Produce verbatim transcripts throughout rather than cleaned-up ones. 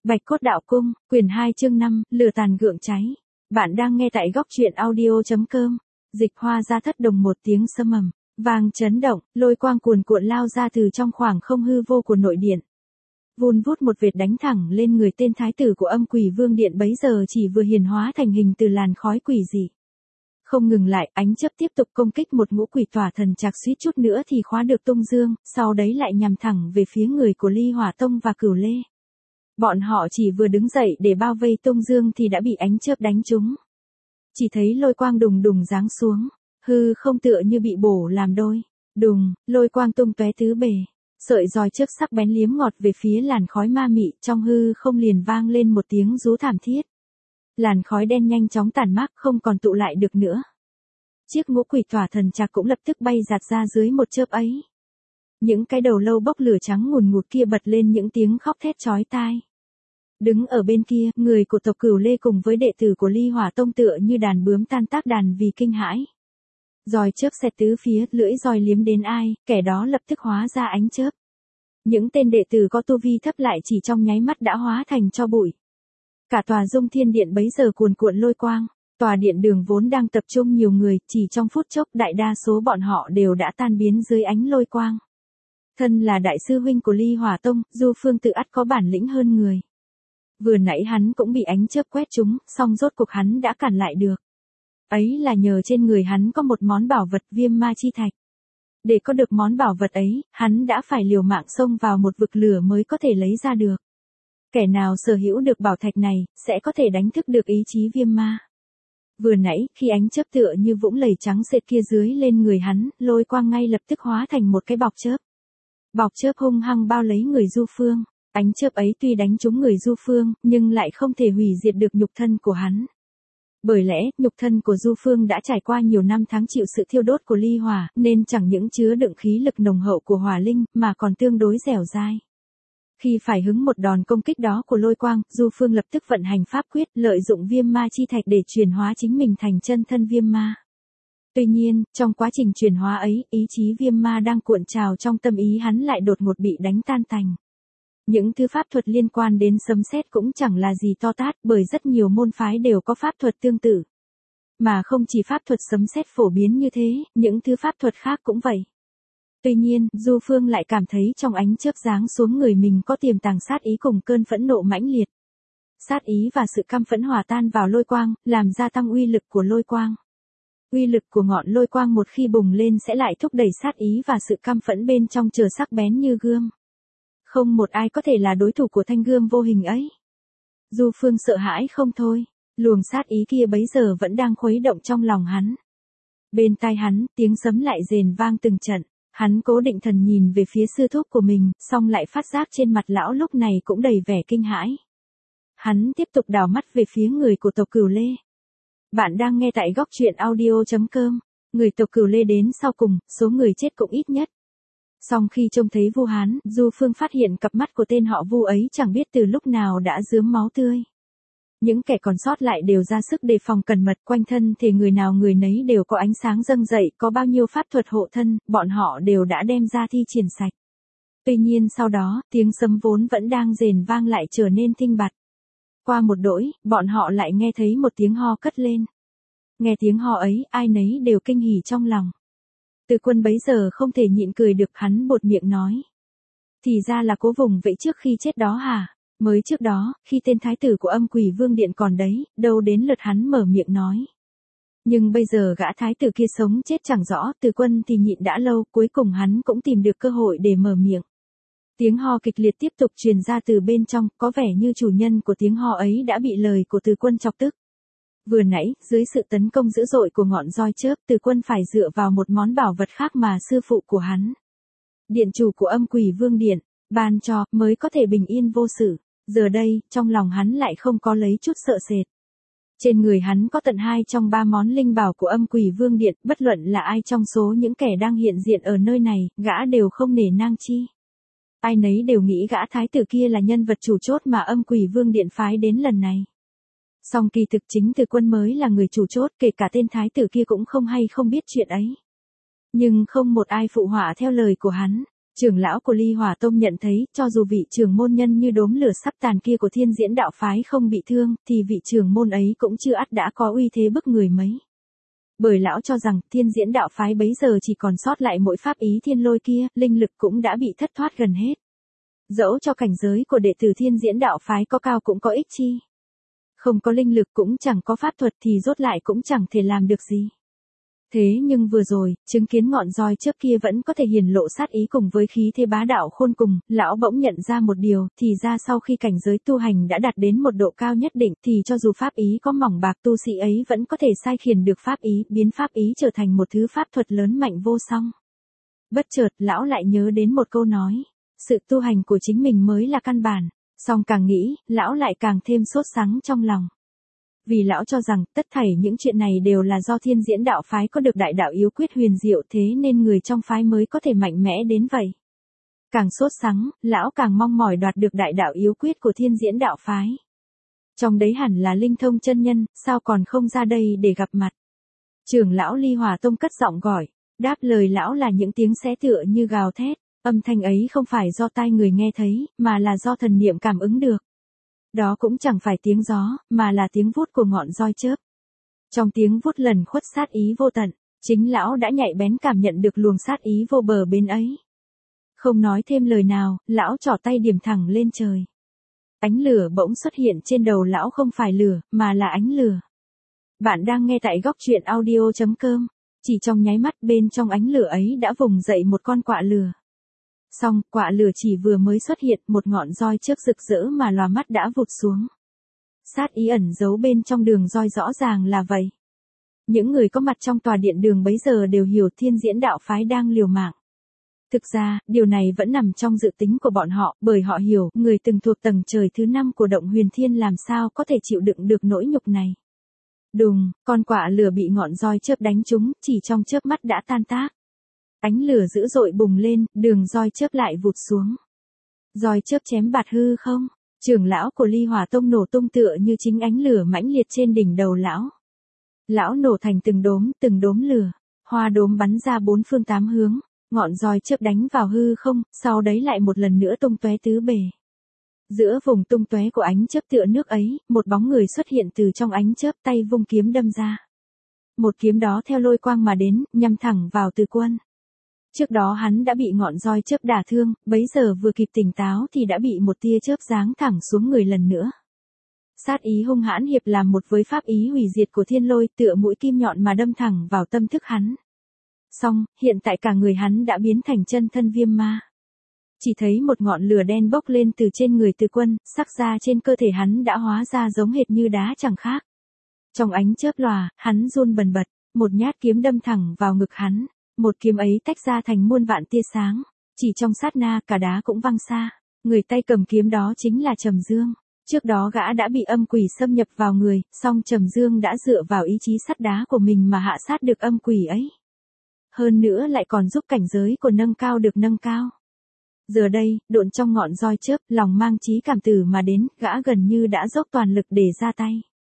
Bạch Cốt Đạo Cung, quyển hai chương năm, lửa tàn gượng cháy. Bạn đang nghe tại góc truyện audio.com. Dịch Hoa ra thất đồng một tiếng sấm ầm, vang chấn động, lôi quang cuồn cuộn lao ra từ trong khoảng không hư vô của nội điện. Vun vút một vệt đánh thẳng lên người tên thái tử của Âm Quỷ Vương Điện bấy giờ chỉ vừa hiển hóa thành hình từ làn khói quỷ dị. Không ngừng lại, ánh chớp tiếp tục công kích một ngũ quỷ tỏa thần trạc suýt chút nữa thì khóa được Tung Dương, sau đấy lại nhằm thẳng về phía người của Ly Hỏa Tông và Cửu Lê. Bọn họ chỉ vừa đứng dậy để bao vây Tung Dương thì đã bị ánh chớp đánh trúng. Chỉ thấy lôi quang đùng đùng giáng xuống, hư không tựa như bị bổ làm đôi, đùng, lôi quang tung tóe tứ bề, sợi roi chớp sắc bén liếm ngọt về phía làn khói ma mị, trong hư không liền vang lên một tiếng rú thảm thiết. Làn khói đen nhanh chóng tản mát không còn tụ lại được nữa. Chiếc ngũ quỷ tỏa thần trạc cũng lập tức bay giạt ra dưới một chớp ấy. Những cái đầu lâu bốc lửa trắng ngùn ngụt kia bật lên những tiếng khóc thét chói tai. Đứng ở bên kia, người của tộc Cửu Lê cùng với đệ tử của Ly Hỏa Tông tựa như đàn bướm tan tác đàn vì kinh hãi. Roi chớp xẹt tứ phía, lưỡi roi liếm đến ai, kẻ đó lập tức hóa ra ánh chớp. Những tên đệ tử có tu vi thấp lại chỉ trong nháy mắt đã hóa thành tro bụi. Cả tòa Dung Thiên Điện bấy giờ cuồn cuộn lôi quang, tòa điện đường vốn đang tập trung nhiều người, chỉ trong phút chốc đại đa số bọn họ đều đã tan biến dưới ánh lôi quang. Thân là đại sư huynh của Ly Hỏa Tông, Du Phương tự ắt có bản lĩnh hơn người. Vừa nãy hắn cũng bị ánh chớp quét trúng, song rốt cuộc hắn đã cản lại được. Ấy là nhờ trên người hắn có một món bảo vật Viêm Ma Chi Thạch. Để có được món bảo vật ấy, hắn đã phải liều mạng xông vào một vực lửa mới có thể lấy ra được. Kẻ nào sở hữu được bảo thạch này, sẽ có thể đánh thức được ý chí Viêm Ma. Vừa nãy, khi ánh chớp tựa như vũng lầy trắng xệt kia dưới lên người hắn, lôi quang ngay lập tức hóa thành một cái bọc chớp. Bọc chớp hung hăng bao lấy người Du Phương. Ánh chớp ấy tuy đánh trúng người Du Phương, nhưng lại không thể hủy diệt được nhục thân của hắn. Bởi lẽ, nhục thân của Du Phương đã trải qua nhiều năm tháng chịu sự thiêu đốt của ly hỏa, nên chẳng những chứa đựng khí lực nồng hậu của hỏa linh, mà còn tương đối dẻo dai. Khi phải hứng một đòn công kích đó của lôi quang, Du Phương lập tức vận hành pháp quyết, lợi dụng Viêm Ma Chi Thạch để chuyển hóa chính mình thành chân thân Viêm Ma. Tuy nhiên, trong quá trình chuyển hóa ấy, ý chí Viêm Ma đang cuộn trào trong tâm ý hắn lại đột ngột bị đánh tan tành. Những thứ pháp thuật liên quan đến sấm sét cũng chẳng là gì to tát, bởi rất nhiều môn phái đều có pháp thuật tương tự. Mà không chỉ pháp thuật sấm sét phổ biến như thế, những thứ pháp thuật khác cũng vậy. Tuy nhiên, Du Phương lại cảm thấy trong ánh chớp giáng xuống người mình có tiềm tàng sát ý cùng cơn phẫn nộ mãnh liệt. Sát ý và sự căm phẫn hòa tan vào lôi quang, làm gia tăng uy lực của lôi quang. Uy lực của ngọn lôi quang một khi bùng lên sẽ lại thúc đẩy sát ý và sự căm phẫn bên trong trở sắc bén như gươm. Không một ai có thể là đối thủ của thanh gươm vô hình ấy. Du Phương sợ hãi không thôi, luồng sát ý kia bấy giờ vẫn đang khuấy động trong lòng hắn. Bên tai hắn, tiếng sấm lại rền vang từng trận, hắn cố định thần nhìn về phía sư thúc của mình, song lại phát giác trên mặt lão lúc này cũng đầy vẻ kinh hãi. Hắn tiếp tục đảo mắt về phía người của tộc Cửu Lê. Bạn đang nghe tại góc truyện audio.com, người tộc Cửu Lê đến sau cùng, số người chết cũng ít nhất. Song khi trông thấy Vu Hán, Du Phương phát hiện cặp mắt của tên họ Vu ấy chẳng biết từ lúc nào đã rướm máu tươi. Những kẻ còn sót lại đều ra sức đề phòng cẩn mật, quanh thân thì người nào người nấy đều có ánh sáng dâng dậy, có bao nhiêu pháp thuật hộ thân, bọn họ đều đã đem ra thi triển sạch. Tuy nhiên sau đó, tiếng sấm vốn vẫn đang rền vang lại trở nên thinh bặt. Qua một đỗi, bọn họ lại nghe thấy một tiếng ho cất lên. Nghe tiếng ho ấy, ai nấy đều kinh hỉ trong lòng. Từ Quân bấy giờ không thể nhịn cười được, hắn buột miệng nói. Thì ra là Cố Vùng vậy trước khi chết đó hả? Mới trước đó, khi tên thái tử của Âm Quỷ Vương Điện còn đấy, đâu đến lượt hắn mở miệng nói. Nhưng bây giờ gã thái tử kia sống chết chẳng rõ, Từ Quân thì nhịn đã lâu, cuối cùng hắn cũng tìm được cơ hội để mở miệng. Tiếng ho kịch liệt tiếp tục truyền ra từ bên trong, có vẻ như chủ nhân của tiếng ho ấy đã bị lời của Từ Quân chọc tức. Vừa nãy, dưới sự tấn công dữ dội của ngọn roi chớp, Từ Quân phải dựa vào một món bảo vật khác mà sư phụ của hắn, điện chủ của Âm Quỷ Vương Điện, ban cho, mới có thể bình yên vô sự. Giờ đây, trong lòng hắn lại không có lấy chút sợ sệt. Trên người hắn có tận hai trong ba món linh bảo của Âm Quỷ Vương Điện, bất luận là ai trong số những kẻ đang hiện diện ở nơi này, gã đều không nể nang chi. Ai nấy đều nghĩ gã thái tử kia là nhân vật chủ chốt mà Âm Quỷ Vương Điện phái đến lần này. Song kỳ thực chính Từ Quân mới là người chủ chốt, kể cả tên thái tử kia cũng không hay không biết chuyện ấy. Nhưng không một ai phụ họa theo lời của hắn. Trưởng lão của Ly Hỏa Tông nhận thấy, cho dù vị trưởng môn nhân như đốm lửa sắp tàn kia của Thiên Diễn đạo phái không bị thương, thì vị trưởng môn ấy cũng chưa ắt đã có uy thế bức người mấy. Bởi lão cho rằng, Thiên Diễn đạo phái bấy giờ chỉ còn sót lại mỗi pháp ý thiên lôi kia, linh lực cũng đã bị thất thoát gần hết. Dẫu cho cảnh giới của đệ tử Thiên Diễn đạo phái có cao cũng có ích chi. Không có linh lực cũng chẳng có pháp thuật thì rốt lại cũng chẳng thể làm được gì. Thế nhưng vừa rồi, chứng kiến ngọn roi trước kia vẫn có thể hiển lộ sát ý cùng với khí thế bá đạo khôn cùng, lão bỗng nhận ra một điều, thì ra sau khi cảnh giới tu hành đã đạt đến một độ cao nhất định, thì cho dù pháp ý có mỏng bạc tu sĩ ấy vẫn có thể sai khiển được pháp ý, biến pháp ý trở thành một thứ pháp thuật lớn mạnh vô song. Bất chợt, lão lại nhớ đến một câu nói, sự tu hành của chính mình mới là căn bản, song càng nghĩ, lão lại càng thêm sốt sắng trong lòng. Vì lão cho rằng, tất thảy những chuyện này đều là do Thiên Diễn đạo phái có được đại đạo yếu quyết huyền diệu thế nên người trong phái mới có thể mạnh mẽ đến vậy. Càng sốt sắng, lão càng mong mỏi đoạt được đại đạo yếu quyết của Thiên Diễn đạo phái. Trong đấy hẳn là linh thông chân nhân, sao còn không ra đây để gặp mặt. Trưởng lão Ly Hỏa Tông cất giọng gọi, đáp lời lão là những tiếng xé tựa như gào thét, âm thanh ấy không phải do tai người nghe thấy, mà là do thần niệm cảm ứng được. Đó cũng chẳng phải tiếng gió, mà là tiếng vút của ngọn roi chớp. Trong tiếng vút lần khuất sát ý vô tận, chính lão đã nhạy bén cảm nhận được luồng sát ý vô bờ bên ấy. Không nói thêm lời nào, lão trỏ tay điểm thẳng lên trời. Ánh lửa bỗng xuất hiện trên đầu lão không phải lửa, mà là ánh lửa. Bạn đang nghe tại góc truyện audio chấm com. Chỉ trong nháy mắt bên trong ánh lửa ấy đã vùng dậy một con quạ lửa. Xong, quạ lửa chỉ vừa mới xuất hiện, một ngọn roi chớp rực rỡ mà lòa mắt đã vụt xuống. Sát ý ẩn giấu bên trong đường roi rõ ràng là vậy. Những người có mặt trong tòa điện đường bấy giờ đều hiểu Thiên Diễn đạo phái đang liều mạng. Thực ra, điều này vẫn nằm trong dự tính của bọn họ, bởi họ hiểu, người từng thuộc tầng trời thứ năm của động huyền thiên làm sao có thể chịu đựng được nỗi nhục này. Đùng, con quạ lửa bị ngọn roi chớp đánh trúng, chỉ trong chớp mắt đã tan tác. Ánh lửa dữ dội bùng lên, đường roi chớp lại vụt xuống. Roi chớp chém bạt hư không, trưởng lão của Ly Hỏa Tông nổ tung tựa như chính ánh lửa mãnh liệt trên đỉnh đầu lão. Lão nổ thành từng đốm, từng đốm lửa, hoa đốm bắn ra bốn phương tám hướng, ngọn roi chớp đánh vào hư không, sau đấy lại một lần nữa tung tóe tứ bề. Giữa vùng tung tóe của ánh chớp tựa nước ấy, một bóng người xuất hiện từ trong ánh chớp, tay vung kiếm đâm ra. Một kiếm đó theo lôi quang mà đến, nhằm thẳng vào Từ Quân. Trước đó hắn đã bị ngọn roi chớp đả thương, bấy giờ vừa kịp tỉnh táo thì đã bị một tia chớp giáng thẳng xuống người lần nữa. Sát ý hung hãn hiệp làm một với pháp ý hủy diệt của thiên lôi, tựa mũi kim nhọn mà đâm thẳng vào tâm thức hắn. Xong, hiện tại cả người hắn đã biến thành chân thân viêm ma. Chỉ thấy một ngọn lửa đen bốc lên từ trên người Từ Quân, sắc da trên cơ thể hắn đã hóa ra giống hệt như đá chẳng khác. Trong ánh chớp lòa, hắn run bần bật, một nhát kiếm đâm thẳng vào ngực hắn. Một kiếm ấy tách ra thành muôn vạn tia sáng, chỉ trong sát na cả đá cũng văng xa. Người tay cầm kiếm đó chính là Trầm Dương. Trước đó gã đã bị âm quỷ xâm nhập vào người, song Trầm Dương đã dựa vào ý chí sắt đá của mình mà hạ sát được âm quỷ ấy. Hơn nữa lại còn giúp cảnh giới của nâng cao được nâng cao. Giờ đây, độn trong ngọn roi chớp, lòng mang chí cảm tử mà đến, gã gần như đã dốc toàn lực để ra tay.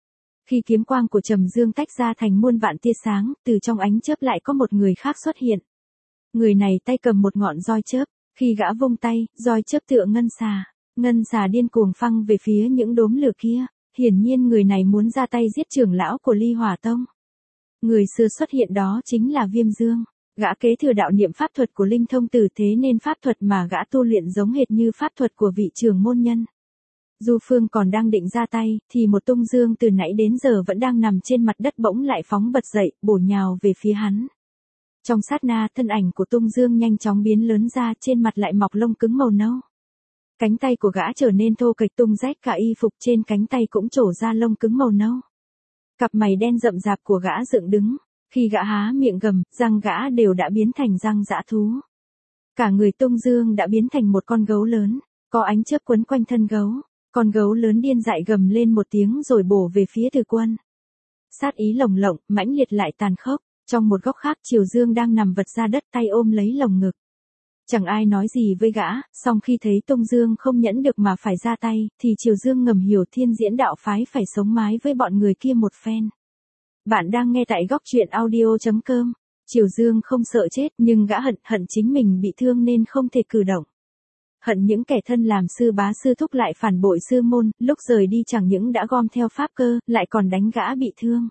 Khi kiếm quang của Trầm Dương tách ra thành muôn vạn tia sáng, từ trong ánh chớp lại có một người khác xuất hiện. Người này tay cầm một ngọn roi chớp, khi gã vung tay, roi chớp tựa ngân xà, ngân xà điên cuồng phăng về phía những đốm lửa kia, hiển nhiên người này muốn ra tay giết trưởng lão của Ly Hỏa Tông. Người xưa xuất hiện đó chính là Viêm Dương, gã kế thừa đạo niệm pháp thuật của linh thông tử thế nên pháp thuật mà gã tu luyện giống hệt như pháp thuật của vị trưởng môn nhân. Du Phương còn đang định ra tay, thì một tung dương từ nãy đến giờ vẫn đang nằm trên mặt đất bỗng lại phóng bật dậy, bổ nhào về phía hắn. Trong sát na, thân ảnh của tung dương nhanh chóng biến lớn ra, trên mặt lại mọc lông cứng màu nâu. Cánh tay của gã trở nên thô kệch tung rách cả y phục trên cánh tay cũng trổ ra lông cứng màu nâu. Cặp mày đen rậm rạp của gã dựng đứng, khi gã há miệng gầm, răng gã đều đã biến thành răng dã thú. Cả người tung dương đã biến thành một con gấu lớn, có ánh chớp quấn quanh thân gấu. Con gấu lớn điên dại gầm lên một tiếng rồi bổ về phía Từ Quân. Sát ý lồng lộng, mãnh liệt lại tàn khốc, trong một góc khác Triều Dương đang nằm vật ra đất tay ôm lấy lồng ngực. Chẳng ai nói gì với gã, song khi thấy Tung Dương không nhẫn được mà phải ra tay, thì Triều Dương ngầm hiểu Thiên Diễn đạo phái phải sống mái với bọn người kia một phen. Bạn đang nghe tại góc truyện audio chấm com. Triều Dương không sợ chết, nhưng gã hận, hận chính mình bị thương nên không thể cử động. Hận những kẻ thân làm sư bá sư thúc lại phản bội sư môn, lúc rời đi chẳng những đã gom theo pháp cơ, lại còn đánh gã bị thương.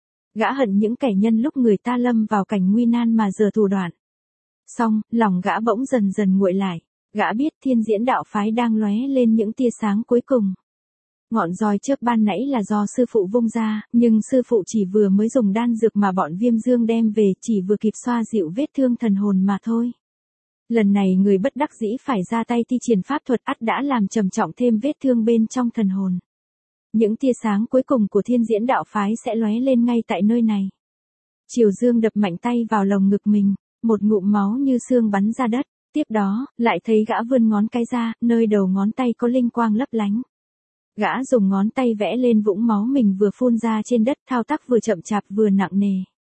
Gã hận những kẻ nhân lúc người ta lâm vào cảnh nguy nan mà giở thủ đoạn. Xong, lòng gã bỗng dần dần nguội lại, gã biết Thiên Diễn đạo phái đang lóe lên những tia sáng cuối cùng. Ngọn roi chớp ban nãy là do sư phụ vung ra, nhưng sư phụ chỉ vừa mới dùng đan dược mà bọn Viêm Dương đem về, chỉ vừa kịp xoa dịu vết thương thần hồn mà thôi. Lần này người bất đắc dĩ phải ra tay thi triển pháp thuật ắt đã làm trầm trọng thêm vết thương bên trong thần hồn. Những tia sáng cuối cùng của Thiên Diễn đạo phái sẽ lóe lên ngay tại nơi này. Triều Dương đập mạnh tay vào lồng ngực mình, một ngụm máu như xương bắn ra đất, tiếp đó, lại thấy gã vươn ngón cái ra, nơi đầu ngón tay có linh quang lấp lánh. Gã dùng ngón tay vẽ lên vũng máu mình vừa phun ra trên đất, thao tác vừa chậm chạp vừa nặng nề.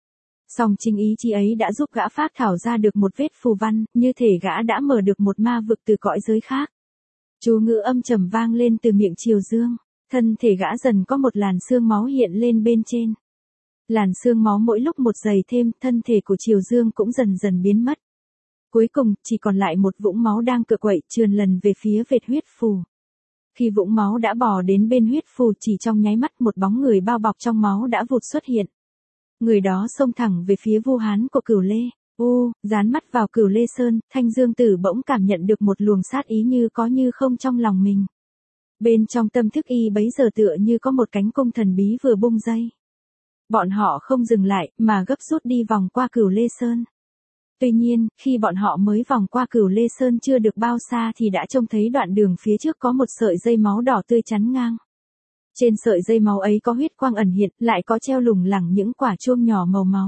Song chính ý chí ấy đã giúp gã phác thảo ra được một vết phù văn, như thể gã đã mở được một ma vực từ cõi giới khác. Chú ngữ âm trầm vang lên từ miệng Triều Dương, thân thể gã dần có một làn xương máu hiện lên bên trên. Làn xương máu mỗi lúc một dày thêm, thân thể của Triều Dương cũng dần dần biến mất. Cuối cùng, chỉ còn lại một vũng máu đang cựa quậy trườn lần về phía vệt huyết phù. Khi vũng máu đã bò đến bên huyết phù, chỉ trong nháy mắt một bóng người bao bọc trong máu đã vụt xuất hiện. Người đó xông thẳng về phía Vu Hán của Cửu Lê. U, dán mắt vào Cửu Lê Sơn, Thanh Dương Tử bỗng cảm nhận được một luồng sát ý như có như không trong lòng mình. Bên trong tâm thức y bấy giờ tựa như có một cánh cung thần bí vừa bung dây. Bọn họ không dừng lại, mà gấp rút đi vòng qua Cửu Lê Sơn. Tuy nhiên, khi bọn họ mới vòng qua Cửu Lê Sơn chưa được bao xa thì đã trông thấy đoạn đường phía trước có một sợi dây máu đỏ tươi chắn ngang. Trên sợi dây máu ấy có huyết quang ẩn hiện, lại có treo lủng lẳng những quả chuông nhỏ màu máu.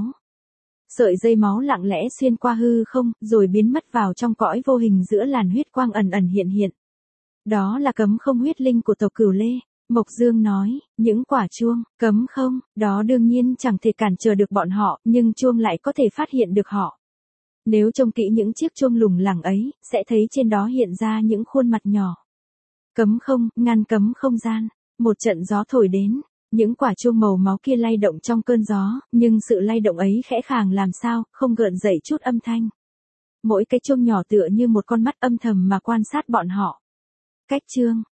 Sợi dây máu lặng lẽ xuyên qua hư không, rồi biến mất vào trong cõi vô hình giữa làn huyết quang ẩn ẩn hiện hiện. Đó là cấm không huyết linh của tộc Cửu Lê. Mộc Dương nói, những quả chuông, cấm không, đó đương nhiên chẳng thể cản trở được bọn họ, nhưng chuông lại có thể phát hiện được họ. Nếu trông kỹ những chiếc chuông lủng lẳng ấy, sẽ thấy trên đó hiện ra những khuôn mặt nhỏ. Cấm không, ngăn cấm không gian. Một trận gió thổi đến, những quả chuông màu máu kia lay động trong cơn gió, nhưng sự lay động ấy khẽ khàng làm sao, không gợn dậy chút âm thanh. Mỗi cái chuông nhỏ tựa như một con mắt âm thầm mà quan sát bọn họ. Cách chương